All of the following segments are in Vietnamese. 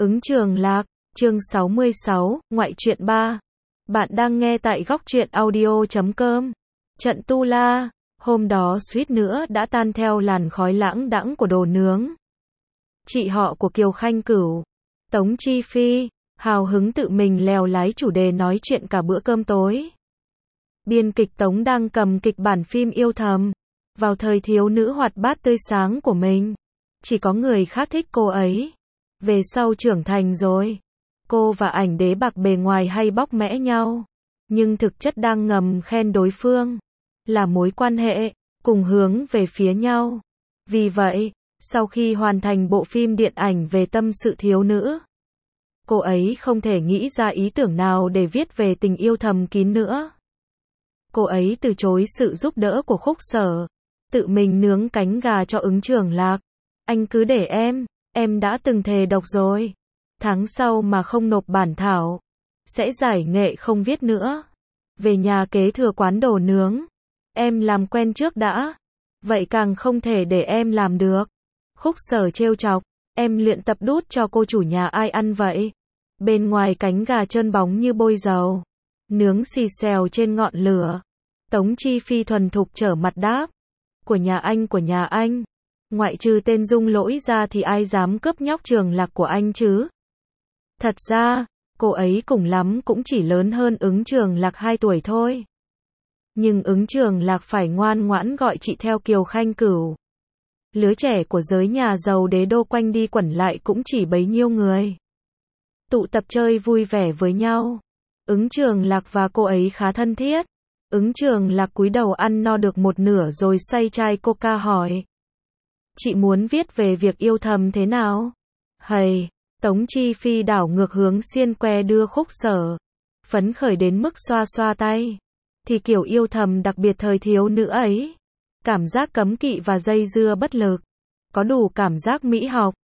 Ứng Trường Lạc, chương 66, ngoại truyện 3. Bạn đang nghe tại góc truyện audio.com. Trận Tu La, hôm đó suýt nữa đã tan theo làn khói lãng đãng của đồ nướng. Chị họ của Kiều Khanh Cửu, Tống Chi Phi, hào hứng tự mình lèo lái chủ đề nói chuyện cả bữa cơm tối. Biên kịch Tống đang cầm kịch bản phim Yêu Thầm, vào thời thiếu nữ hoạt bát tươi sáng của mình. Chỉ có người khác thích cô ấy. Về sau trưởng thành rồi, cô và ảnh đế bạc bề ngoài hay bóc mẽ nhau, nhưng thực chất đang ngầm khen đối phương, là mối quan hệ, cùng hướng về phía nhau. Vì vậy, sau khi hoàn thành bộ phim điện ảnh về tâm sự thiếu nữ, cô ấy không thể nghĩ ra ý tưởng nào để viết về tình yêu thầm kín nữa. Cô ấy từ chối sự giúp đỡ của Khúc Sở, tự mình nướng cánh gà cho Ứng Trường Lạc. Anh cứ để em đã từng thề độc rồi. Tháng sau mà không nộp bản thảo, sẽ giải nghệ không viết nữa. Về nhà kế thừa quán đồ nướng, em làm quen trước đã. Vậy càng không thể để em làm được. Khúc Sở trêu chọc, em luyện tập đút cho cô chủ nhà ai ăn vậy? Bên ngoài cánh gà trơn bóng như bôi dầu, nướng xì xèo trên ngọn lửa. Tống Chi Phi thuần thục trở mặt đáp, của nhà anh. Ngoại trừ tên Dung Lỗi ra thì ai dám cướp nhóc Trường Lạc của anh chứ? Thật ra, cô ấy cùng lắm cũng chỉ lớn hơn Ứng Trường Lạc 2 tuổi thôi. Nhưng Ứng Trường Lạc phải ngoan ngoãn gọi chị theo Kiều Khanh Cửu. Lứa trẻ của giới nhà giàu đế đô quanh đi quẩn lại cũng chỉ bấy nhiêu người. Tụ tập chơi vui vẻ với nhau. Ứng Trường Lạc và cô ấy khá thân thiết. Ứng Trường Lạc cúi đầu ăn no được một nửa rồi xoay chai coca hỏi. Chị muốn viết về việc yêu thầm thế nào? Hầy, Tống Chi Phi đảo ngược hướng xiên que đưa Khúc Sở. Phấn khởi đến mức xoa xoa tay. Thì kiểu yêu thầm đặc biệt thời thiếu nữ ấy. Cảm giác cấm kỵ và dây dưa bất lực. Có đủ cảm giác mỹ học.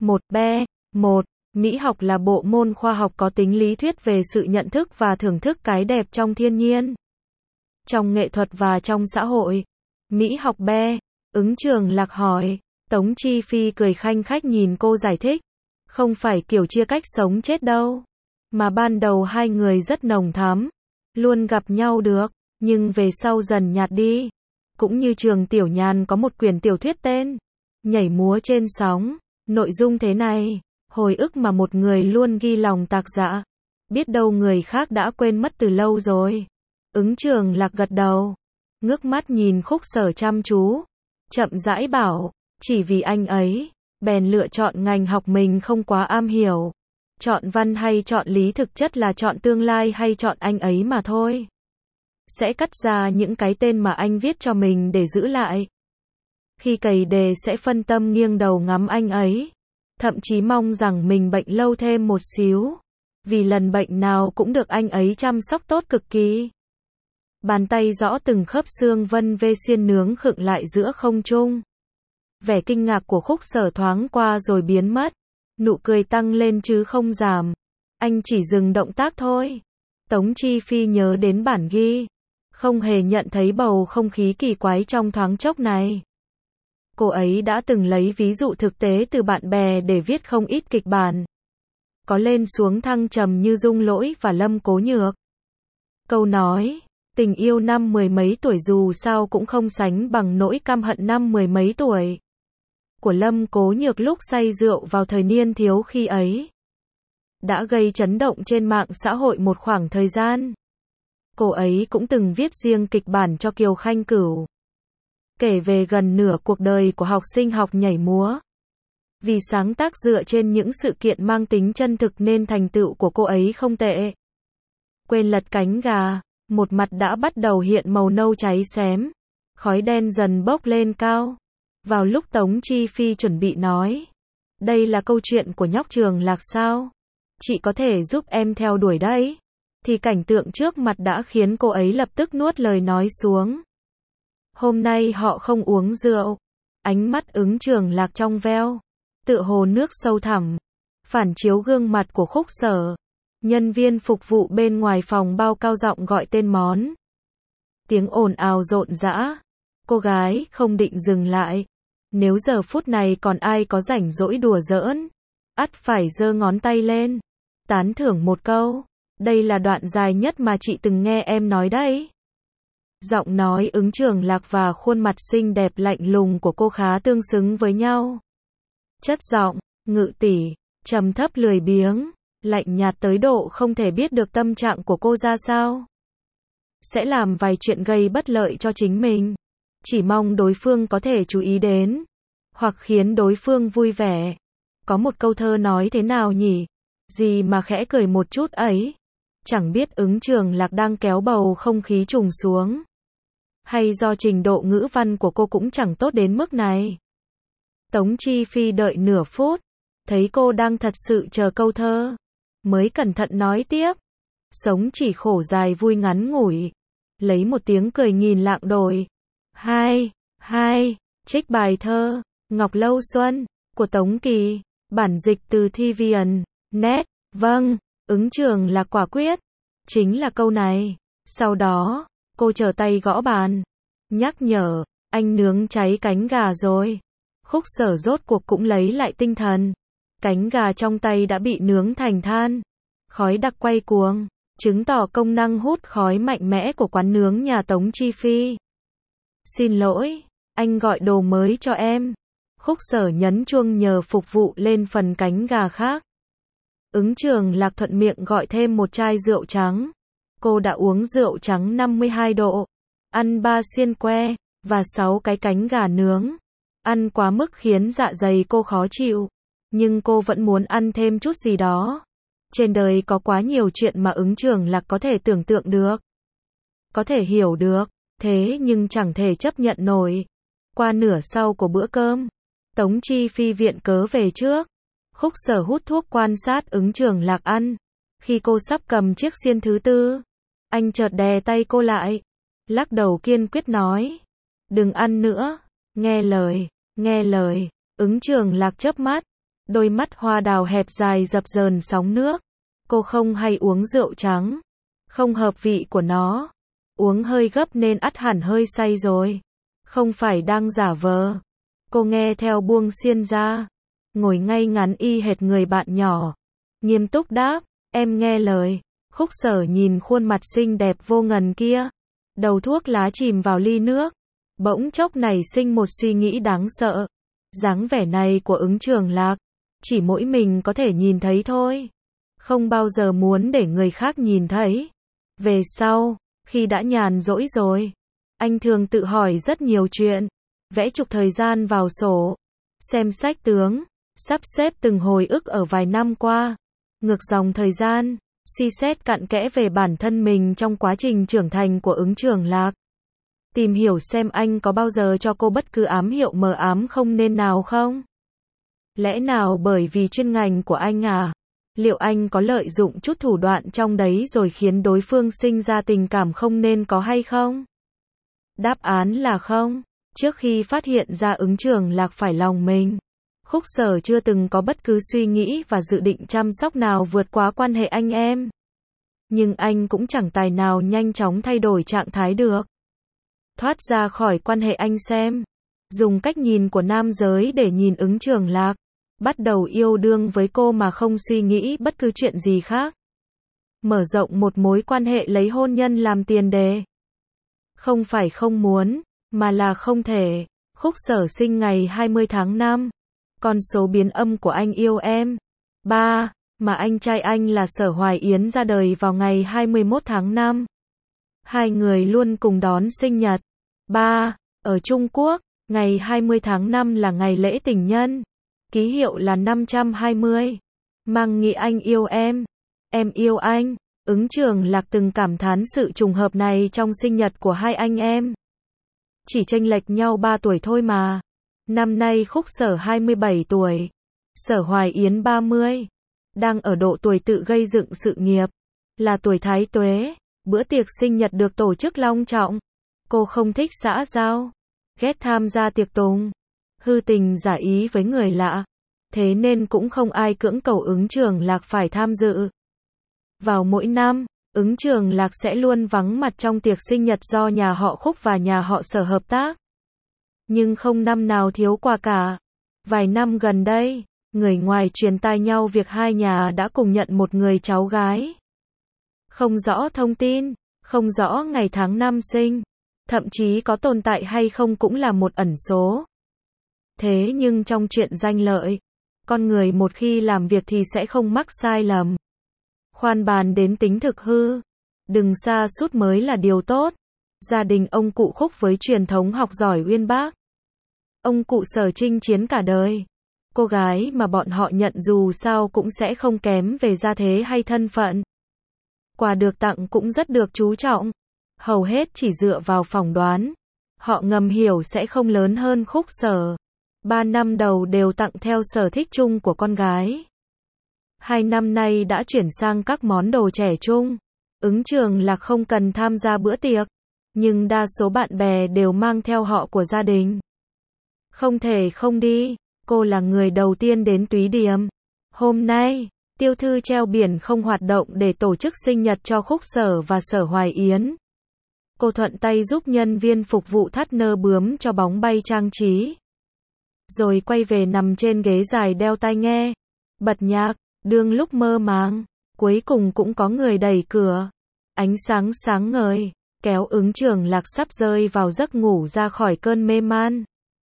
Một, mỹ học là bộ môn khoa học có tính lý thuyết về sự nhận thức và thưởng thức cái đẹp trong thiên nhiên, trong nghệ thuật và trong xã hội. Mỹ học B. Ứng Trường Lạc hỏi. Tống Chi Phi cười khanh khách nhìn cô giải thích. Không phải kiểu chia cách sống chết đâu. Mà ban đầu hai người rất nồng thắm. Luôn gặp nhau được. Nhưng về sau dần nhạt đi. Cũng như Trường Tiểu Nhàn có một quyển tiểu thuyết tên Nhảy múa trên sóng. Nội dung thế này. Hồi ức mà một người luôn ghi lòng tạc dạ. Biết đâu người khác đã quên mất từ lâu rồi. Ứng Trường Lạc gật đầu. Ngước mắt nhìn Khúc Sở chăm chú. Chậm rãi bảo. Chỉ vì anh ấy, bèn lựa chọn ngành học mình không quá am hiểu. Chọn văn hay chọn lý thực chất là chọn tương lai hay chọn anh ấy mà thôi. Sẽ cắt ra những cái tên mà anh viết cho mình để giữ lại. Khi cày đề sẽ phân tâm nghiêng đầu ngắm anh ấy. Thậm chí mong rằng mình bệnh lâu thêm một xíu. Vì lần bệnh nào cũng được anh ấy chăm sóc tốt cực kỳ. Bàn tay rõ từng khớp xương vân vê xiên nướng khựng lại giữa không trung. Vẻ kinh ngạc của Khúc Sở thoáng qua rồi biến mất. Nụ cười tăng lên chứ không giảm. Anh chỉ dừng động tác thôi. Tống Chi Phi nhớ đến bản ghi. Không hề nhận thấy bầu không khí kỳ quái trong thoáng chốc này. Cô ấy đã từng lấy ví dụ thực tế từ bạn bè để viết không ít kịch bản. Có lên xuống thăng trầm như Dung Lỗi và Lâm Cố Nhược. Câu nói, tình yêu năm mười mấy tuổi dù sao cũng không sánh bằng nỗi căm hận năm mười mấy tuổi. Của Lâm Cố Nhược lúc say rượu vào thời niên thiếu khi ấy. Đã gây chấn động trên mạng xã hội một khoảng thời gian. Cô ấy cũng từng viết riêng kịch bản cho Kiều Khanh Cửu. Kể về gần nửa cuộc đời của học sinh học nhảy múa. Vì sáng tác dựa trên những sự kiện mang tính chân thực nên thành tựu của cô ấy không tệ. Quên lật cánh gà, một mặt đã bắt đầu hiện màu nâu cháy xém. Khói đen dần bốc lên cao. Vào lúc Tống Chi Phi chuẩn bị nói. Đây là câu chuyện của nhóc Trường Lạc sao? Chị có thể giúp em theo đuổi đấy. Thì cảnh tượng trước mặt đã khiến cô ấy lập tức nuốt lời nói xuống. Hôm nay họ không uống rượu. Ánh mắt Ứng Trường Lạc trong veo. Tựa hồ nước sâu thẳm. Phản chiếu gương mặt của Khúc Sở. Nhân viên phục vụ bên ngoài phòng bao cao giọng gọi tên món. Tiếng ồn ào rộn rã. Cô gái không định dừng lại. Nếu giờ phút này còn ai có rảnh rỗi đùa giỡn, ắt phải giơ ngón tay lên, tán thưởng một câu. Đây là đoạn dài nhất mà chị từng nghe em nói đấy. Giọng nói Ứng Trường Lạc và khuôn mặt xinh đẹp lạnh lùng của cô khá tương xứng với nhau. Chất giọng, ngự tỷ, trầm thấp lười biếng, lạnh nhạt tới độ không thể biết được tâm trạng của cô ra sao. Sẽ làm vài chuyện gây bất lợi cho chính mình. Chỉ mong đối phương có thể chú ý đến, hoặc khiến đối phương vui vẻ. Có một câu thơ nói thế nào nhỉ? Gì mà khẽ cười một chút ấy. Chẳng biết Ứng Trường Lạc đang kéo bầu không khí trùng xuống. Hay do trình độ ngữ văn của cô cũng chẳng tốt đến mức này. Tống Chi Phi đợi nửa phút, thấy cô đang thật sự chờ câu thơ, mới cẩn thận nói tiếp. Sống chỉ khổ dài vui ngắn ngủi. Lấy một tiếng cười nghìn lạng đổi. Hai, trích bài thơ, Ngọc Lâu Xuân, của Tống Kỳ, bản dịch từ Thivian, net, vâng, Ứng Trường Lạc quả quyết. Chính là câu này. Sau đó, cô trở tay gõ bàn, nhắc nhở, anh nướng cháy cánh gà rồi. Khúc Sở rốt cuộc cũng lấy lại tinh thần. Cánh gà trong tay đã bị nướng thành than. Khói đặc quay cuồng, chứng tỏ công năng hút khói mạnh mẽ của quán nướng nhà Tống Chi Phi. Xin lỗi, anh gọi đồ mới cho em. Khúc Sở nhấn chuông nhờ phục vụ lên phần cánh gà khác. Ứng Trường Lạc thuận miệng gọi thêm một chai rượu trắng. Cô đã uống rượu trắng 52 độ, ăn 3 xiên que, và 6 cái cánh gà nướng. Ăn quá mức khiến dạ dày cô khó chịu. Nhưng cô vẫn muốn ăn thêm chút gì đó. Trên đời có quá nhiều chuyện mà Ứng Trường Lạc có thể tưởng tượng được. Có thể hiểu được, thế nhưng chẳng thể chấp nhận nổi. Qua nửa sau của bữa cơm, Tống Chi Phi viện cớ về trước. Khúc Sở hút thuốc quan sát Ứng Trường Lạc ăn. Khi cô sắp cầm chiếc xiên thứ tư, anh chợt đè tay cô lại, lắc đầu kiên quyết nói. Đừng ăn nữa, nghe lời. Ứng Trường Lạc chớp mắt, đôi mắt hoa đào hẹp dài dập dờn sóng nước. Cô không hay uống rượu trắng, không hợp vị của nó. Uống hơi gấp nên ắt hẳn hơi say rồi. Không phải đang giả vờ. Cô nghe theo buông xiên ra, ngồi ngay ngắn y hệt người bạn nhỏ. Nghiêm túc đáp, em nghe lời. Khúc Sở nhìn khuôn mặt xinh đẹp vô ngần kia. Đầu thuốc lá chìm vào ly nước. Bỗng chốc nảy sinh một suy nghĩ đáng sợ. Dáng vẻ này của Ứng Trường Lạc, chỉ mỗi mình có thể nhìn thấy thôi. Không bao giờ muốn để người khác nhìn thấy. Về sau, khi đã nhàn rỗi rồi, anh thường tự hỏi rất nhiều chuyện. Vẽ trục thời gian vào sổ, xem sách tướng, sắp xếp từng hồi ức ở vài năm qua, ngược dòng thời gian, suy xét cặn kẽ về bản thân mình trong quá trình trưởng thành của Ứng Trường Lạc. Tìm hiểu xem anh có bao giờ cho cô bất cứ ám hiệu mờ ám không nên nào không? Lẽ nào bởi vì chuyên ngành của anh à? Liệu anh có lợi dụng chút thủ đoạn trong đấy rồi khiến đối phương sinh ra tình cảm không nên có hay không? Đáp án là không. Trước khi phát hiện ra Ứng Trường Lạc phải lòng mình, Khúc Sở chưa từng có bất cứ suy nghĩ và dự định chăm sóc nào vượt quá quan hệ anh em. Nhưng anh cũng chẳng tài nào nhanh chóng thay đổi trạng thái được. Thoát ra khỏi quan hệ anh xem. Dùng cách nhìn của nam giới để nhìn Ứng Trường Lạc. Bắt đầu yêu đương với cô mà không suy nghĩ bất cứ chuyện gì khác. Mở rộng một mối quan hệ lấy hôn nhân làm tiền đề. Không phải không muốn, mà là không thể. Khúc Sở sinh ngày 20 tháng 5. Con số biến âm của anh yêu em. 3, mà anh trai anh là Sở Hoài Yến ra đời vào ngày 21 tháng 5. Hai người luôn cùng đón sinh nhật. 3, ở Trung Quốc, ngày 20 tháng 5 là ngày lễ tình nhân. Ký hiệu là 520. Mang nghĩa anh yêu em yêu anh. Ứng Trường Lạc từng cảm thán sự trùng hợp này trong sinh nhật của hai anh em. Chỉ chênh lệch nhau 3 tuổi thôi mà. Năm nay Khúc Sở 27 tuổi, Sở Hoài Yến 30. Đang ở độ tuổi tự gây dựng sự nghiệp. Là tuổi thái tuế. Bữa tiệc sinh nhật được tổ chức long trọng. Cô không thích xã giao, ghét tham gia tiệc tùng, hư tình giả ý với người lạ. Thế nên cũng không ai cưỡng cầu Ứng Trường Lạc phải tham dự. Vào mỗi năm, Ứng Trường Lạc sẽ luôn vắng mặt trong tiệc sinh nhật do nhà họ Khúc và nhà họ Sở hợp tác. Nhưng không năm nào thiếu quà cả. Vài năm gần đây, Người ngoài truyền tai nhau việc hai nhà đã cùng nhận một người cháu gái. Không rõ thông tin, không rõ ngày tháng năm sinh, thậm chí có tồn tại hay không cũng là một ẩn số. Thế nhưng trong chuyện danh lợi, con người một khi làm việc thì sẽ không mắc sai lầm. Khoan bàn đến tính thực hư, đừng sa sút mới là điều tốt. Gia đình ông cụ Khúc với truyền thống học giỏi uyên bác. Ông cụ Sở chinh chiến cả đời. Cô gái mà bọn họ nhận dù sao cũng sẽ không kém về gia thế hay thân phận. Quà được tặng cũng rất được chú trọng. Hầu hết chỉ dựa vào phỏng đoán. Họ ngầm hiểu sẽ không lớn hơn Khúc Sở. 3 năm đầu đều tặng theo sở thích chung của con gái. 2 năm nay đã chuyển sang các món đồ trẻ trung. Ứng Trường Lạc không cần tham gia bữa tiệc, nhưng đa số bạn bè đều mang theo họ của gia đình. Không thể không đi, cô là người đầu tiên đến Túy Điềm. Hôm nay, Tiêu Thư treo biển không hoạt động để tổ chức sinh nhật cho Khúc Sở và Sở Hoài Yến. Cô thuận tay giúp nhân viên phục vụ thắt nơ bướm cho bóng bay trang trí. Rồi quay về nằm trên ghế dài đeo tai nghe, bật nhạc, đương lúc mơ màng. Cuối cùng cũng có người đẩy cửa. Ánh sáng sáng ngời, kéo Ứng Trường Lạc sắp rơi vào giấc ngủ ra khỏi cơn mê man.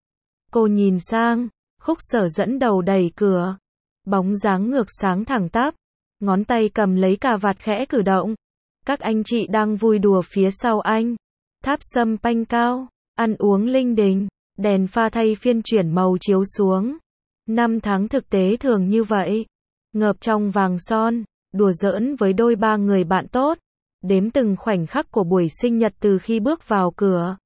Cô nhìn sang, Khúc Sở dẫn đầu đẩy cửa. Bóng dáng ngược sáng thẳng tắp, ngón tay cầm lấy cà vạt khẽ cử động. Các anh chị đang vui đùa phía sau anh. Tháp sâm panh cao, ăn uống linh đình, đèn pha thay phiên chuyển màu chiếu xuống. 5 tháng thực tế thường như vậy. Ngợp trong vàng son, đùa giỡn với đôi ba người bạn tốt. Đếm từng khoảnh khắc của buổi sinh nhật từ khi bước vào cửa.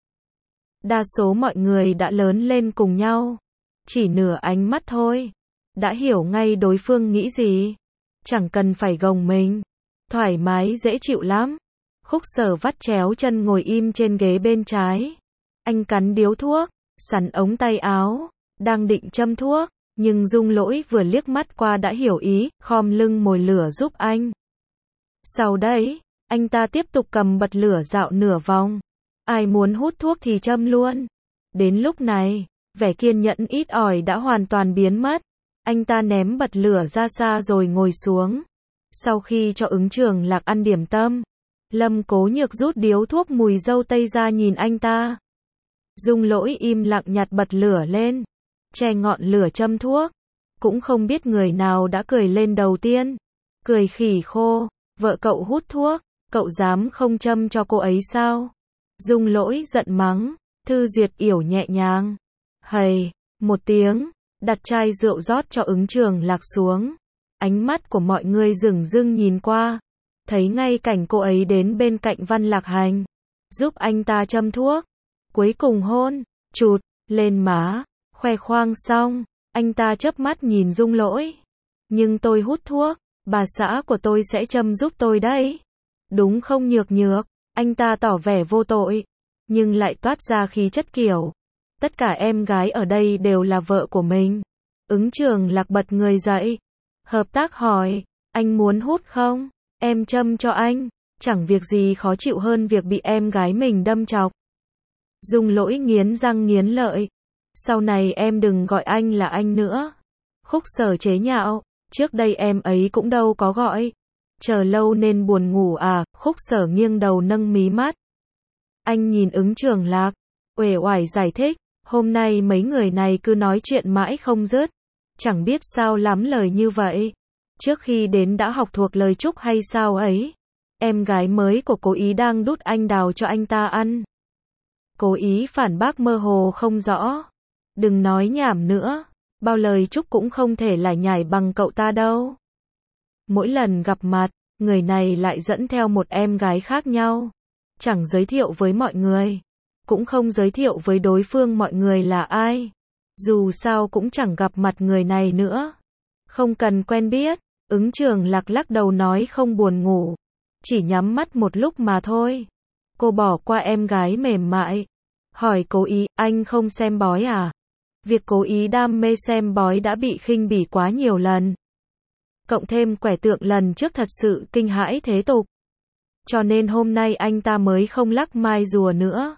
Đa số mọi người đã lớn lên cùng nhau. Chỉ nửa ánh mắt thôi, đã hiểu ngay đối phương nghĩ gì. Chẳng cần phải gồng mình. Thoải mái dễ chịu lắm. Khúc Sở vắt chéo chân ngồi im trên ghế bên trái. Anh cắn điếu thuốc, sắn ống tay áo, đang định châm thuốc, nhưng Dung Lỗi vừa liếc mắt qua đã hiểu ý, khom lưng mồi lửa giúp anh. Sau đấy, anh ta tiếp tục cầm bật lửa dạo nửa vòng. Ai muốn hút thuốc thì châm luôn. Đến lúc này, vẻ kiên nhẫn ít ỏi đã hoàn toàn biến mất. Anh ta ném bật lửa ra xa rồi ngồi xuống. Sau khi cho Ứng Trường Lạc ăn điểm tâm, Lâm Cố Nhược rút điếu thuốc mùi dâu tây ra nhìn anh ta. Dung Lỗi im lặng nhặt bật lửa lên, che ngọn lửa châm thuốc. Cũng không biết người nào đã cười lên đầu tiên. Cười khỉ khô, vợ cậu hút thuốc, cậu dám không châm cho cô ấy sao? Dung Lỗi giận mắng, Thư Duyệt yểu nhẹ nhàng. Hầy, một tiếng, đặt chai rượu rót cho Ứng Trường Lạc xuống. Ánh mắt của mọi người dửng dưng nhìn qua, thấy ngay cảnh cô ấy đến bên cạnh Văn Lạc Hành, giúp anh ta châm thuốc. Cuối cùng hôn, chụt, lên má, khoe khoang xong, anh ta chớp mắt nhìn Dung Lỗi. Nhưng tôi hút thuốc, bà xã của tôi sẽ châm giúp tôi đấy. Đúng không Nhược Nhược? Anh ta tỏ vẻ vô tội, nhưng lại toát ra khí chất kiểu. Tất cả em gái ở đây đều là vợ của mình. Ứng Trường Lạc bật người dậy. Hợp tác hỏi, anh muốn hút không? Em châm cho anh. Chẳng việc gì khó chịu hơn việc bị em gái mình đâm chọc. Dung Lỗi nghiến răng nghiến lợi. Sau này em đừng gọi anh là anh nữa. Khúc Sở chế nhạo, trước đây em ấy cũng đâu có gọi. Chờ lâu nên buồn ngủ à? Khúc Sở nghiêng đầu nâng mí mắt. Anh nhìn Ứng Trường Lạc, uể oải giải thích, hôm nay mấy người này cứ nói chuyện mãi không dứt. Chẳng biết sao lắm lời như vậy. Trước khi đến đã học thuộc lời chúc hay sao ấy? Em gái mới của Cố Ý đang đút anh đào cho anh ta ăn. Cố Ý phản bác mơ hồ không rõ. Đừng nói nhảm nữa, bao lời chúc cũng không thể lải nhải bằng cậu ta đâu. Mỗi lần gặp mặt, người này lại dẫn theo một em gái khác nhau. Chẳng giới thiệu với mọi người, cũng không giới thiệu với đối phương mọi người là ai. Dù sao cũng chẳng gặp mặt người này nữa. Không cần quen biết. Ứng Trường Lạc lắc đầu nói không buồn ngủ. Chỉ nhắm mắt một lúc mà thôi. Cô bỏ qua em gái mềm mại. Hỏi Cố Ý, anh không xem bói à? Việc Cố Ý đam mê xem bói đã bị khinh bỉ quá nhiều lần. Cộng thêm quẻ tượng lần trước thật sự kinh hãi thế tục. Cho nên hôm nay anh ta mới không lắc mai rùa nữa.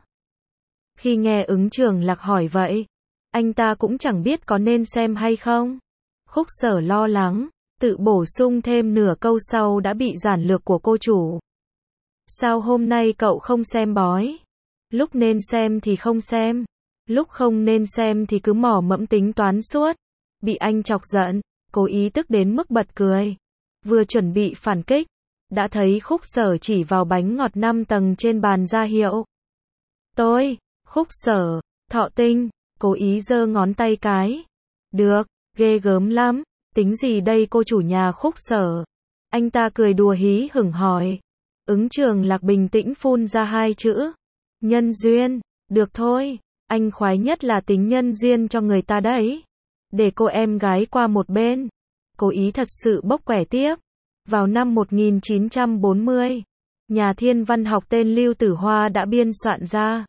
Khi nghe Ứng Trường Lạc hỏi vậy, anh ta cũng chẳng biết có nên xem hay không. Khúc Sở lo lắng, tự bổ sung thêm nửa câu sau đã bị giản lược của cô chủ. Sao hôm nay cậu không xem bói? Lúc nên xem thì không xem, lúc không nên xem thì cứ mỏ mẫm tính toán suốt. Bị anh chọc giận, cố ý tức đến mức bật cười. Vừa chuẩn bị phản kích, đã thấy Khúc Sở chỉ vào bánh ngọt 5 tầng trên bàn ra hiệu. Tôi, Khúc Sở, Thọ Tinh, cố ý giơ ngón tay cái. Được, ghê gớm lắm, tính gì đây cô chủ nhà Khúc Sở? Anh ta cười đùa hí hửng hỏi. Ứng Trường Lạc bình tĩnh phun ra 2 chữ. Nhân duyên, được thôi, anh khoái nhất là tính nhân duyên cho người ta đấy. Để cô em gái qua một bên. Cố ý thật sự bốc quẻ tiếp. Vào năm 1940, nhà thiên văn học tên Lưu Tử Hoa đã biên soạn ra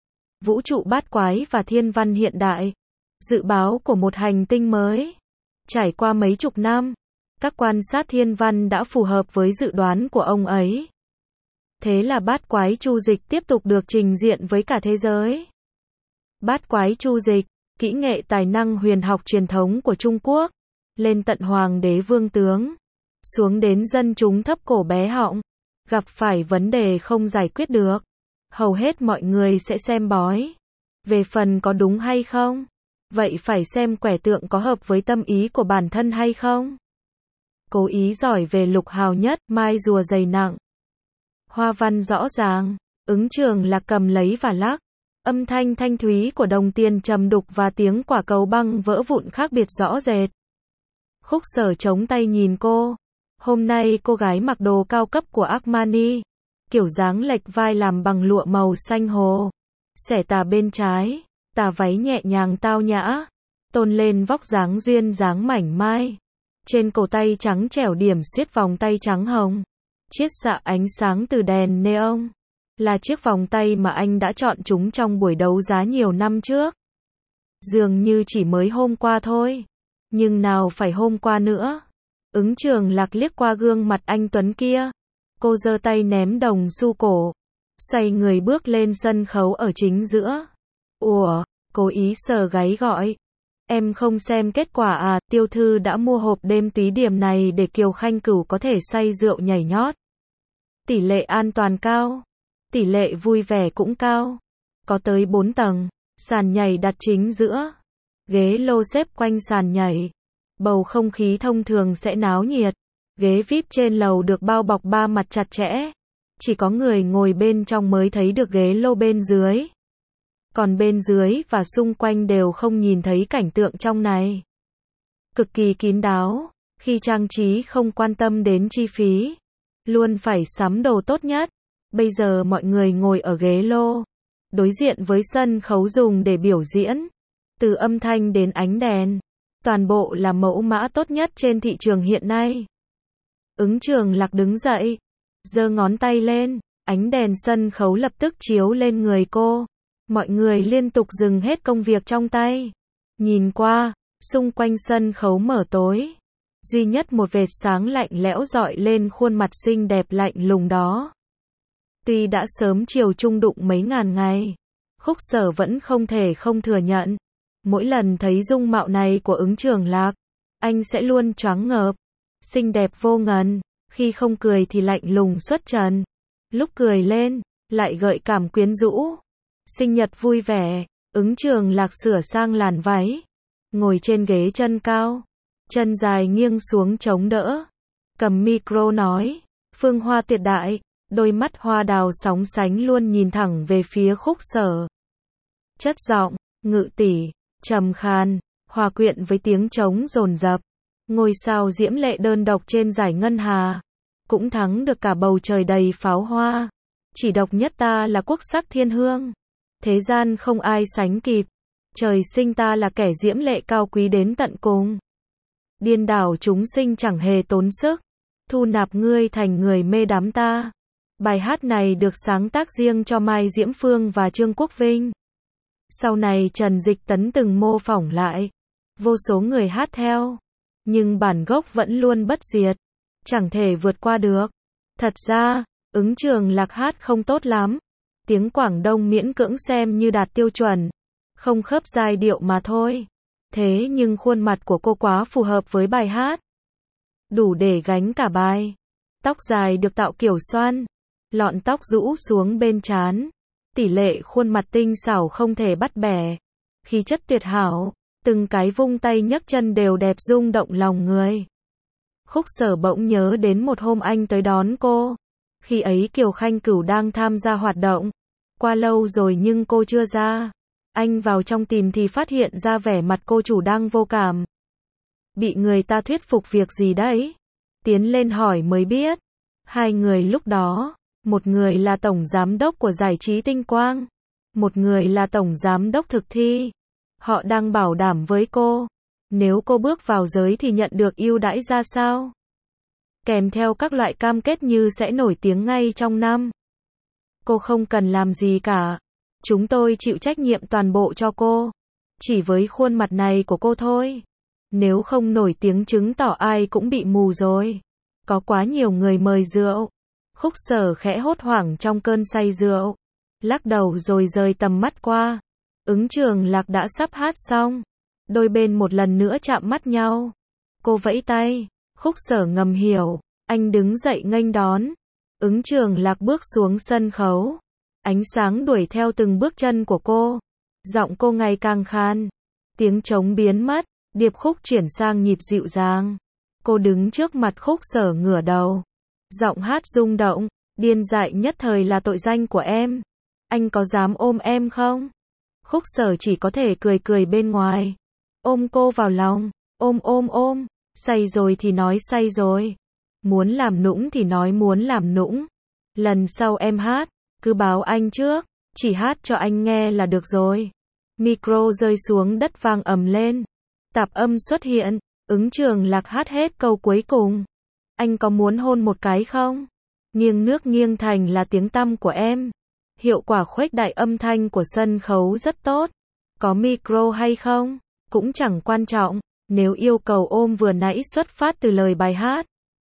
Vũ trụ bát quái và thiên văn hiện đại, dự báo của một hành tinh mới. Trải qua mấy chục năm, các quan sát thiên văn đã phù hợp với dự đoán của ông ấy. Thế là bát quái chu dịch tiếp tục được trình diện với cả thế giới. Bát quái chu dịch, kỹ nghệ tài năng huyền học truyền thống của Trung Quốc, lên tận hoàng đế vương tướng, xuống đến dân chúng thấp cổ bé họng, gặp phải vấn đề không giải quyết được, hầu hết mọi người sẽ xem bói. Về phần có đúng hay không, vậy phải xem quẻ tượng có hợp với tâm ý của bản thân hay không. Cố ý giỏi về lục hào nhất, mai rùa dày nặng. Hoa văn rõ ràng, Ứng Trường Lạc cầm lấy và lắc. Âm thanh thanh thúy của đồng tiền trầm đục và tiếng quả cầu băng vỡ vụn khác biệt rõ rệt. Khúc Sở chống tay nhìn cô. Hôm nay cô gái mặc đồ cao cấp của Armani, kiểu dáng lệch vai làm bằng lụa màu xanh hồ. Xẻ tà bên trái, tà váy nhẹ nhàng tao nhã, tôn lên vóc dáng duyên dáng mảnh mai. Trên cổ tay trắng trẻo điểm xuyết vòng tay trắng hồng, chiết xạ ánh sáng từ đèn neon. Là chiếc vòng tay mà anh đã chọn chúng trong buổi đấu giá nhiều năm trước. Dường như chỉ mới hôm qua thôi. Nhưng nào phải hôm qua nữa. Ứng Trường Lạc liếc qua gương mặt anh tuấn kia. Cô giơ tay ném đồng xu cổ. Xoay người bước lên sân khấu ở chính giữa. Ủa, cố ý sờ gáy gọi. Em không xem kết quả à? Tiêu thư đã mua hộp đêm túy điểm này để Kiều Khanh Cửu có thể say rượu nhảy nhót. Tỷ lệ an toàn cao. Tỷ lệ vui vẻ cũng cao. Có tới 4 tầng. Sàn nhảy đặt chính giữa. Ghế lô xếp quanh sàn nhảy. Bầu không khí thông thường sẽ náo nhiệt. Ghế VIP trên lầu được bao bọc 3 mặt chặt chẽ. Chỉ có người ngồi bên trong mới thấy được ghế lô bên dưới. Còn bên dưới và xung quanh đều không nhìn thấy cảnh tượng trong này. Cực kỳ kín đáo. Khi trang trí không quan tâm đến chi phí. Luôn phải sắm đồ tốt nhất. Bây giờ mọi người ngồi ở ghế lô, đối diện với sân khấu dùng để biểu diễn. Từ âm thanh đến ánh đèn, toàn bộ là mẫu mã tốt nhất trên thị trường hiện nay. Ứng Trường Lạc đứng dậy, giơ ngón tay lên, ánh đèn sân khấu lập tức chiếu lên người cô. Mọi người liên tục dừng hết công việc trong tay. Nhìn qua, xung quanh sân khấu mở tối. Duy nhất một vệt sáng lạnh lẽo rọi lên khuôn mặt xinh đẹp lạnh lùng đó. Tuy đã sớm chiều chung đụng mấy ngàn ngày, Khúc Sở vẫn không thể không thừa nhận. Mỗi lần thấy dung mạo này của Ứng Trường Lạc, anh sẽ luôn choáng ngợp. Xinh đẹp vô ngần, khi không cười thì lạnh lùng xuất trần. Lúc cười lên, lại gợi cảm quyến rũ. Sinh nhật vui vẻ, Ứng Trường Lạc sửa sang làn váy. Ngồi trên ghế chân cao, chân dài nghiêng xuống chống đỡ. Cầm micro nói, phương hoa tuyệt đại. Đôi mắt hoa đào sóng sánh luôn nhìn thẳng về phía Khúc Sở. Chất giọng, ngự tỉ, trầm khan, hòa quyện với tiếng trống dồn dập. Ngôi sao diễm lệ đơn độc trên dải ngân hà, cũng thắng được cả bầu trời đầy pháo hoa. Chỉ độc nhất ta là quốc sắc thiên hương. Thế gian không ai sánh kịp. Trời sinh ta là kẻ diễm lệ cao quý đến tận cùng. Điên đảo chúng sinh chẳng hề tốn sức. Thu nạp ngươi thành người mê đắm ta. Bài hát này được sáng tác riêng cho Mai Diễm Phương và Trương Quốc Vinh. Sau này Trần Dịch Tấn từng mô phỏng lại. Vô số người hát theo. Nhưng bản gốc vẫn luôn bất diệt. Chẳng thể vượt qua được. Thật ra, Ứng Trường Lạc hát không tốt lắm. Tiếng Quảng Đông miễn cưỡng xem như đạt tiêu chuẩn. Không khớp giai điệu mà thôi. Thế nhưng khuôn mặt của cô quá phù hợp với bài hát. Đủ để gánh cả bài. Tóc dài được tạo kiểu xoăn, lọn tóc rũ xuống bên trán. Tỷ lệ khuôn mặt tinh xảo không thể bắt bẻ. Khí chất tuyệt hảo, từng cái vung tay nhấc chân đều đẹp rung động lòng người. Khúc Sở bỗng nhớ đến một hôm anh tới đón cô. Khi ấy Kiều Khanh Cửu đang tham gia hoạt động. Qua lâu rồi nhưng cô chưa ra. Anh vào trong tìm thì phát hiện ra vẻ mặt cô chủ đang vô cảm. Bị người ta thuyết phục việc gì đấy? Tiến lên hỏi mới biết. Hai người lúc đó, một người là tổng giám đốc của giải trí Tinh Quang, một người là tổng giám đốc thực thi. Họ đang bảo đảm với cô, nếu cô bước vào giới thì nhận được ưu đãi ra sao? Kèm theo các loại cam kết như sẽ nổi tiếng ngay trong năm. Cô không cần làm gì cả. Chúng tôi chịu trách nhiệm toàn bộ cho cô. Chỉ với khuôn mặt này của cô thôi. Nếu không nổi tiếng chứng tỏ ai cũng bị mù rồi. Có quá nhiều người mời rượu. Khúc Sở khẽ hốt hoảng trong cơn say rượu. Lắc đầu rồi rời tầm mắt qua. Ứng Trường Lạc đã sắp hát xong. Đôi bên một lần nữa chạm mắt nhau. Cô vẫy tay. Khúc Sở ngầm hiểu. Anh đứng dậy nghênh đón. Ứng Trường Lạc bước xuống sân khấu. Ánh sáng đuổi theo từng bước chân của cô. Giọng cô ngày càng khan. Tiếng trống biến mất. Điệp khúc chuyển sang nhịp dịu dàng. Cô đứng trước mặt Khúc Sở ngửa đầu. Giọng hát rung động. Điên dại nhất thời là tội danh của em. Anh có dám ôm em không? Khúc Sở chỉ có thể cười cười bên ngoài. Ôm cô vào lòng. Ôm. Say rồi thì nói say rồi. Muốn làm nũng thì nói muốn làm nũng. Lần sau em hát, cứ báo anh trước. Chỉ hát cho anh nghe là được rồi. Micro rơi xuống đất vang ầm lên. Tạp âm xuất hiện. Ứng Trường Lạc hát hết câu cuối cùng. Anh có muốn hôn một cái không? Nghiêng nước nghiêng thành là tiếng tăm của em. Hiệu quả khuếch đại âm thanh của sân khấu rất tốt. Có micro hay không? Cũng chẳng quan trọng. Nếu yêu cầu ôm vừa nãy xuất phát từ lời bài hát.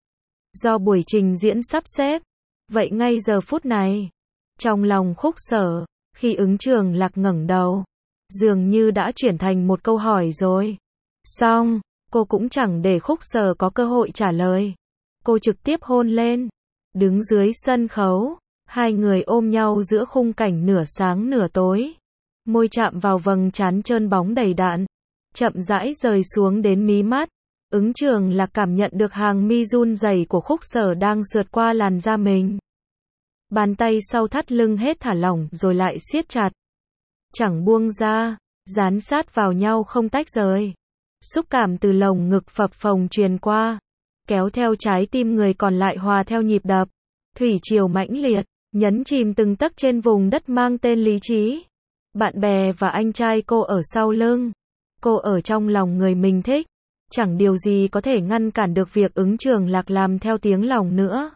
Do buổi trình diễn sắp xếp. Vậy ngay giờ phút này. Trong lòng Khúc Sở. Khi Ứng Trường Lạc ngẩng đầu. Dường như đã chuyển thành một câu hỏi rồi. Xong. Cô cũng chẳng để Khúc Sở có cơ hội trả lời. Cô trực tiếp hôn lên. Đứng dưới sân khấu. Hai người ôm nhau giữa khung cảnh nửa sáng nửa tối. Môi chạm vào vầng trán trơn bóng đầy đặn. Chậm rãi rời xuống đến mí mắt. Ứng Trường Lạc cảm nhận được hàng mi run rẩy của Khúc Sở đang sượt qua làn da mình. Bàn tay sau thắt lưng hết thả lỏng rồi lại siết chặt. Chẳng buông ra, dán sát vào nhau không tách rời. Xúc cảm từ lồng ngực phập phồng truyền qua, kéo theo trái tim người còn lại hòa theo nhịp đập. Thủy triều mãnh liệt, nhấn chìm từng tấc trên vùng đất mang tên lý trí. Bạn bè và anh trai cô ở sau lưng. Cô ở trong lòng người mình thích. Chẳng điều gì có thể ngăn cản được việc Ứng Trường Lạc làm theo tiếng lòng nữa.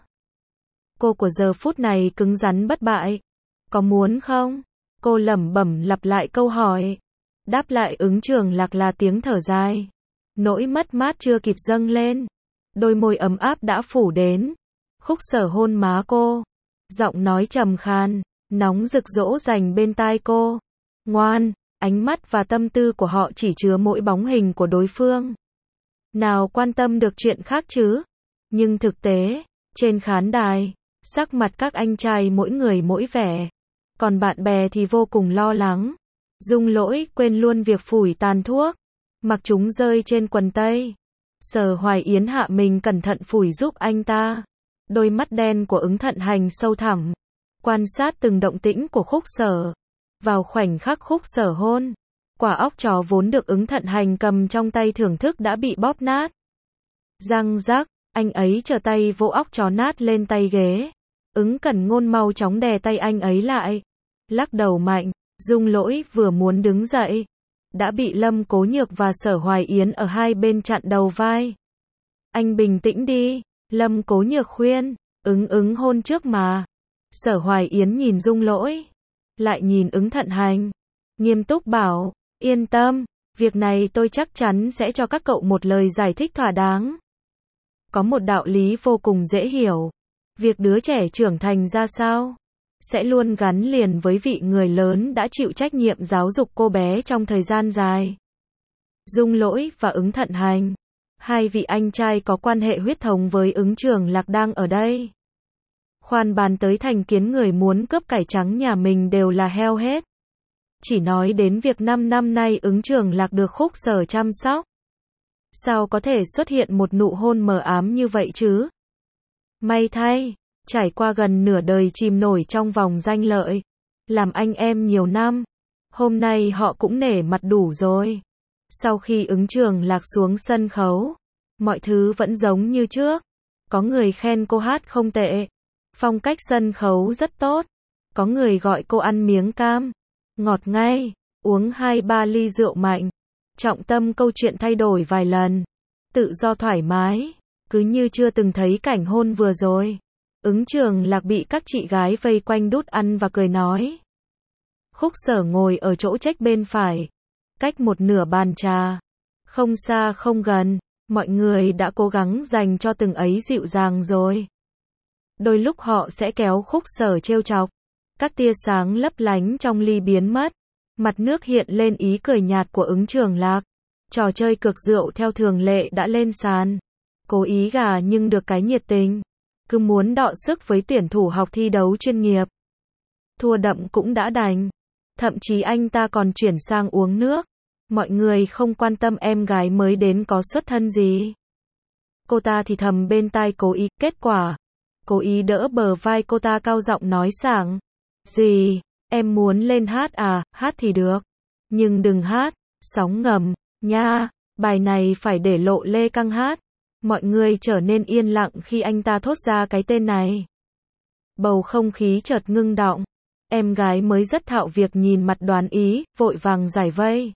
Cô của giờ phút này cứng rắn bất bại. Có muốn không? Cô lẩm bẩm lặp lại câu hỏi. Đáp lại Ứng Trường Lạc là tiếng thở dài. Nỗi mất mát chưa kịp dâng lên. Đôi môi ấm áp đã phủ đến. Khúc Sở hôn má cô. Giọng nói trầm khan, nóng rực dỗ dành bên tai cô. Ngoan, ánh mắt và tâm tư của họ chỉ chứa mỗi bóng hình của đối phương. Nào quan tâm được chuyện khác chứ? Nhưng thực tế, trên khán đài, sắc mặt các anh trai mỗi người mỗi vẻ. Còn bạn bè thì vô cùng lo lắng. Dung Lỗi quên luôn việc phủi tàn thuốc. Mặc chúng rơi trên quần tây. Sở Hoài Yến hạ mình cẩn thận phủi giúp anh ta. Đôi mắt đen của Ứng Thận Hành sâu thẳm. Quan sát từng động tĩnh của Khúc Sở. Vào khoảnh khắc Khúc Sở hôn. Quả óc chó vốn được Ứng Thận Hành cầm trong tay thưởng thức đã bị bóp nát. Răng rắc, anh ấy trở tay vỗ óc chó nát lên tay ghế. Ứng Cẩn Ngôn mau chóng đè tay anh ấy lại. Lắc đầu mạnh, Dung Lỗi vừa muốn đứng dậy. Đã bị Lâm Cố Nhược và Sở Hoài Yến ở hai bên chặn đầu vai. Anh bình tĩnh đi, Lâm Cố Nhược khuyên. Ứng hôn trước mà. Sở Hoài Yến nhìn Dung Lỗi. Lại nhìn Ứng Thận Hành. Nghiêm túc bảo, yên tâm, việc này tôi chắc chắn sẽ cho các cậu một lời giải thích thỏa đáng. Có một đạo lý vô cùng dễ hiểu. Việc đứa trẻ trưởng thành ra sao, sẽ luôn gắn liền với vị người lớn đã chịu trách nhiệm giáo dục cô bé trong thời gian dài. Dung Lỗi và Ứng Thận Hành. Hai vị anh trai có quan hệ huyết thống với Ứng Trường Lạc đang ở đây. Khoan bàn tới thành kiến người muốn cướp cải trắng nhà mình đều là heo hết. Chỉ nói đến việc 5 năm nay Ứng Trường Lạc được Khúc Sở chăm sóc. Sao có thể xuất hiện một nụ hôn mờ ám như vậy chứ? May thay, trải qua gần nửa đời chìm nổi trong vòng danh lợi, làm anh em nhiều năm, hôm nay họ cũng nể mặt đủ rồi. Sau khi Ứng Trường Lạc xuống sân khấu, mọi thứ vẫn giống như trước. Có người khen cô hát không tệ, phong cách sân khấu rất tốt. Có người gọi cô ăn miếng cam, ngọt ngay, uống 2-3 ly rượu mạnh. Trọng tâm câu chuyện thay đổi vài lần, tự do thoải mái, cứ như chưa từng thấy cảnh hôn vừa rồi. Ứng Trường Lạc bị các chị gái vây quanh đút ăn và cười nói. Khúc Sở ngồi ở chỗ trách bên phải, cách một nửa bàn trà, không xa không gần, mọi người đã cố gắng dành cho từng ấy dịu dàng rồi. Đôi lúc họ sẽ kéo Khúc Sở trêu chọc, các tia sáng lấp lánh trong ly biến mất, mặt nước hiện lên ý cười nhạt của Ứng Trường Lạc. Trò chơi cược rượu theo thường lệ đã lên sàn, cố ý gà nhưng được cái nhiệt tình, cứ muốn đọ sức với tuyển thủ học thi đấu chuyên nghiệp. Thua đậm cũng đã đành, thậm chí anh ta còn chuyển sang uống nước. Mọi người không quan tâm em gái mới đến có xuất thân gì. Cô ta thì thầm bên tai cố ý, kết quả cố ý đỡ bờ vai cô ta cao giọng nói sảng. Gì, em muốn lên hát à, hát thì được. Nhưng đừng hát, sóng ngầm, nha, bài này phải để Lộ Lê Căng hát. Mọi người trở nên yên lặng khi anh ta thốt ra cái tên này. Bầu không khí chợt ngưng đọng. Em gái mới rất thạo việc nhìn mặt đoán ý, vội vàng giải vây.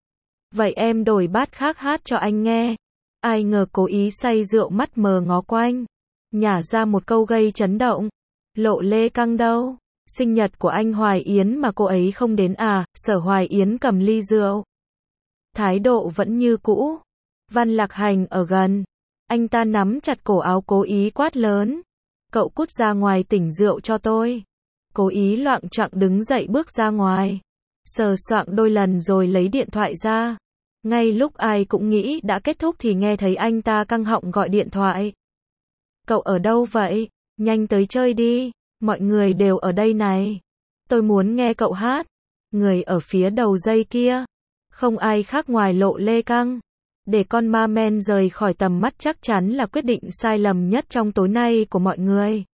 Vậy em đổi bát khác hát cho anh nghe. Ai ngờ cố ý say rượu mắt mờ ngó quanh, nhả ra một câu gây chấn động. Lộ Lê Căng đâu? Sinh nhật của anh Hoài Yến mà cô ấy không đến à? Sở Hoài Yến cầm ly rượu, thái độ vẫn như cũ. Văn Lạc Hành ở gần, anh ta nắm chặt cổ áo cố ý quát lớn. Cậu cút ra ngoài tỉnh rượu cho tôi. Cố ý loạng choạng đứng dậy bước ra ngoài, sờ soạng đôi lần rồi lấy điện thoại ra. Ngay lúc ai cũng nghĩ đã kết thúc thì nghe thấy anh ta căng họng gọi điện thoại. Cậu ở đâu vậy? Nhanh tới chơi đi, mọi người đều ở đây này. Tôi muốn nghe cậu hát. Người ở phía đầu dây kia, không ai khác ngoài Lộ Lê Căng. Để con ma men rời khỏi tầm mắt chắc chắn là quyết định sai lầm nhất trong tối nay của mọi người.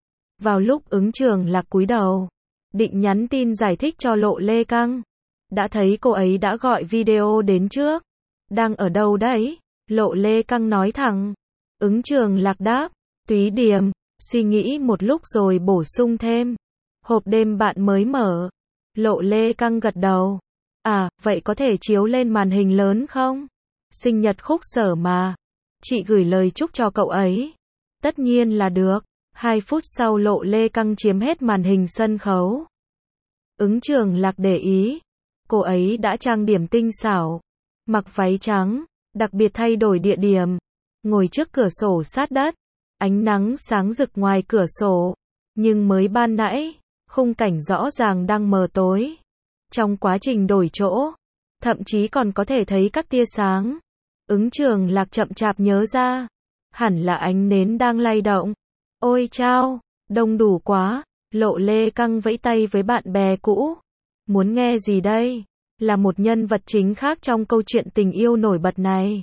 Vào lúc Ứng Trường Lạc cúi đầu, định nhắn tin giải thích cho Lộ Lê Căng, đã thấy cô ấy đã gọi video đến trước. Đang ở đâu đấy? Lộ Lê Căng nói thẳng. Ứng Trường Lạc đáp, Túy Điểm, suy nghĩ một lúc rồi bổ sung thêm. Hộp đêm bạn mới mở. Lộ Lê Căng gật đầu. À, vậy có thể chiếu lên màn hình lớn không? Sinh nhật Khúc Sở mà. Chị gửi lời chúc cho cậu ấy. Tất nhiên là được. 2 phút sau Lộ Lê Căng chiếm hết màn hình sân khấu. Ứng Trường Lạc để ý. Cô ấy đã trang điểm tinh xảo, mặc váy trắng, đặc biệt thay đổi địa điểm, ngồi trước cửa sổ sát đất. Ánh nắng sáng rực ngoài cửa sổ, nhưng mới ban nãy, khung cảnh rõ ràng đang mờ tối. Trong quá trình đổi chỗ, thậm chí còn có thể thấy các tia sáng. Ứng Trường Lạc chậm chạp nhớ ra, hẳn là ánh nến đang lay động. Ôi chao, đông đủ quá. Lộ Lê Căng vẫy tay với bạn bè cũ. Muốn nghe gì đây? Là một nhân vật chính khác trong câu chuyện tình yêu nổi bật này.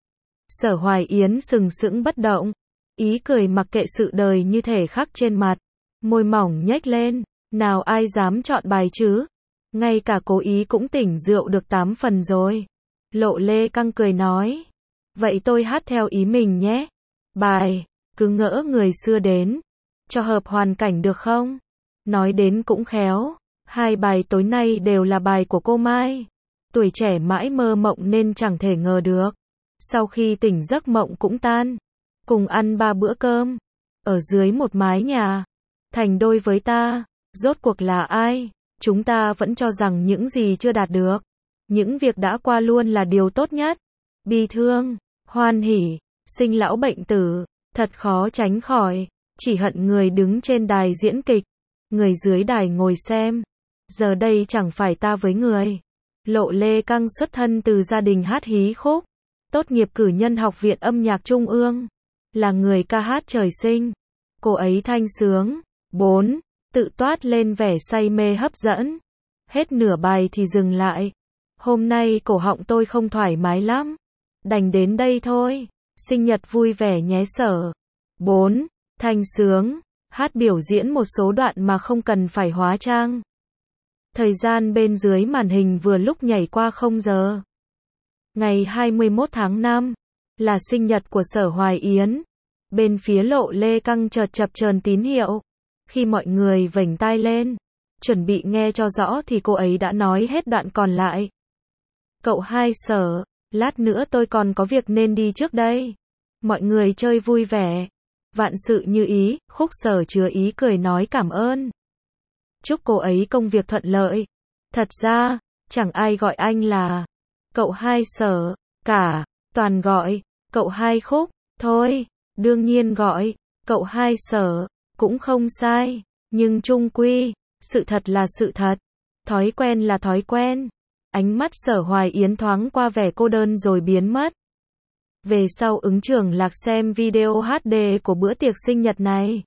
Sở Hoài Yến sừng sững bất động, ý cười mặc kệ sự đời như thể khắc trên mặt, môi mỏng nhếch lên. Nào ai dám chọn bài chứ? Ngay cả cố ý cũng tỉnh rượu được 8 phần rồi. Lộ Lê Căng cười nói. Vậy tôi hát theo ý mình nhé. Bài, cứ ngỡ người xưa đến. Cho hợp hoàn cảnh được không? Nói đến cũng khéo. 2 bài tối nay đều là bài của cô Mai. Tuổi trẻ mãi mơ mộng nên chẳng thể ngờ được. Sau khi tỉnh giấc mộng cũng tan. Cùng ăn 3 bữa cơm. Ở dưới một mái nhà. Thành đôi với ta. Rốt cuộc là ai? Chúng ta vẫn cho rằng những gì chưa đạt được, những việc đã qua luôn là điều tốt nhất. Bi thương, hoan hỉ, sinh lão bệnh tử, thật khó tránh khỏi. Chỉ hận người đứng trên đài diễn kịch, người dưới đài ngồi xem. Giờ đây chẳng phải ta với người Lộ Lê Căng xuất thân từ gia đình hát hí khúc, tốt nghiệp cử nhân Học viện Âm nhạc Trung ương, là người ca hát trời sinh. Cô ấy thanh sướng, 4, tự toát lên vẻ say mê hấp dẫn. Hết nửa bài thì dừng lại. Hôm nay cổ họng tôi không thoải mái lắm. Đành đến đây thôi. Sinh nhật vui vẻ nhé Sở. 4, thanh sướng, hát biểu diễn một số đoạn mà không cần phải hóa trang. Thời gian bên dưới màn hình vừa lúc nhảy qua 0 giờ. Ngày 21 tháng 5, là sinh nhật của Sở Hoài Yến. Bên phía Lộ Lê Căng chợt chập chờn tín hiệu. Khi mọi người vểnh tai lên, chuẩn bị nghe cho rõ thì cô ấy đã nói hết đoạn còn lại. Cậu hai Sở, lát nữa tôi còn có việc nên đi trước đây. Mọi người chơi vui vẻ. Vạn sự như ý, Khúc Sở chứa ý cười nói cảm ơn. Chúc cô ấy công việc thuận lợi. Thật ra, chẳng ai gọi anh là cậu hai Sở cả, toàn gọi cậu hai Khúc. Thôi, đương nhiên gọi cậu hai Sở cũng không sai, nhưng chung quy, sự thật là sự thật, thói quen là thói quen. Ánh mắt Sở Hoài Yến thoáng qua vẻ cô đơn rồi biến mất. Về sau Ứng Trường Lạc xem video HD của bữa tiệc sinh nhật này.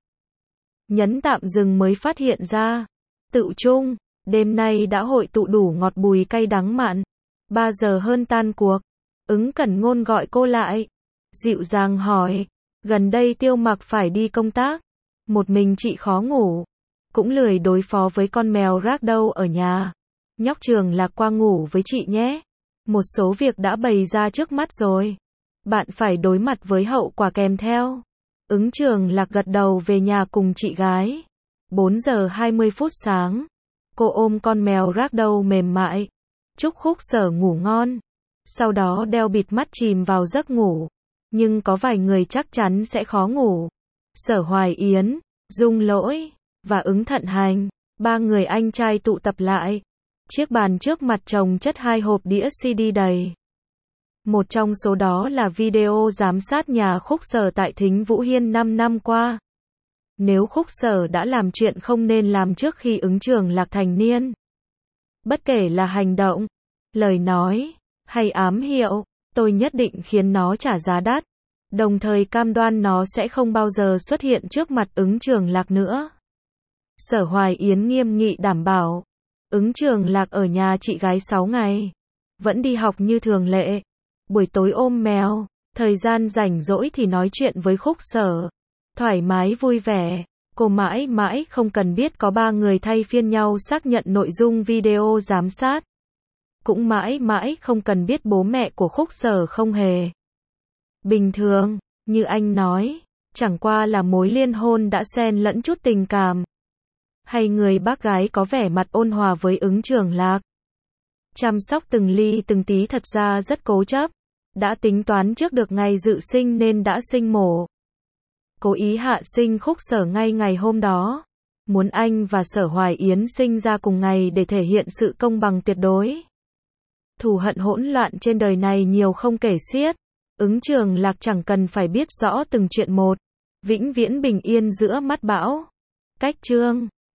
Nhấn tạm dừng mới phát hiện ra. Tự chung, đêm nay đã hội tụ đủ ngọt bùi cay đắng mặn. 3 giờ hơn tan cuộc. Ứng Cẩn Ngôn gọi cô lại. Dịu dàng hỏi. Gần đây Tiêu Mặc phải đi công tác. Một mình chị khó ngủ. Cũng lười đối phó với con mèo ragdoll ở nhà. Nhóc Trường Lạc qua ngủ với chị nhé. Một số việc đã bày ra trước mắt rồi. Bạn phải đối mặt với hậu quả kèm theo. Ứng Trường Lạc gật đầu về nhà cùng chị gái. 4 giờ 20 phút sáng. Cô ôm con mèo ragdoll mềm mại. Chúc Khúc Sở ngủ ngon. Sau đó đeo bịt mắt chìm vào giấc ngủ. Nhưng có vài người chắc chắn sẽ khó ngủ. Sở Hoài Yến, Dung Lỗi, và Ứng Thận Hành. 3 người anh trai tụ tập lại. Chiếc bàn trước mặt chồng chất 2 hộp đĩa CD đầy. Một trong số đó là video giám sát nhà Khúc Sở tại Thính Vũ Hiên 5 năm qua. Nếu Khúc Sở đã làm chuyện không nên làm trước khi Ứng Trường Lạc thành niên, bất kể là hành động, lời nói, hay ám hiệu, tôi nhất định khiến nó trả giá đắt. Đồng thời cam đoan nó sẽ không bao giờ xuất hiện trước mặt Ứng Trường Lạc nữa. Sở Hoài Yến nghiêm nghị đảm bảo. Ứng Trường Lạc ở nhà chị gái 6 ngày. Vẫn đi học như thường lệ. Buổi tối ôm mèo. Thời gian rảnh rỗi thì nói chuyện với Khúc Sở. Thoải mái vui vẻ. Cô mãi mãi không cần biết có 3 người thay phiên nhau xác nhận nội dung video giám sát. Cũng mãi mãi không cần biết bố mẹ của Khúc Sở không hề bình thường, như anh nói, chẳng qua là mối liên hôn đã xen lẫn chút tình cảm. Hay người bác gái có vẻ mặt ôn hòa với Ứng Trường Lạc. Chăm sóc từng ly từng tí thật ra rất cố chấp. Đã tính toán trước được ngày dự sinh nên đã sinh mổ. Cố ý hạ sinh Khúc Sở ngay ngày hôm đó. Muốn anh và Sở Hoài Yến sinh ra cùng ngày để thể hiện sự công bằng tuyệt đối. Thù hận hỗn loạn trên đời này nhiều không kể xiết. Ứng Trường Lạc chẳng cần phải biết rõ từng chuyện một. Vĩnh viễn bình yên giữa mắt bão. Cách chương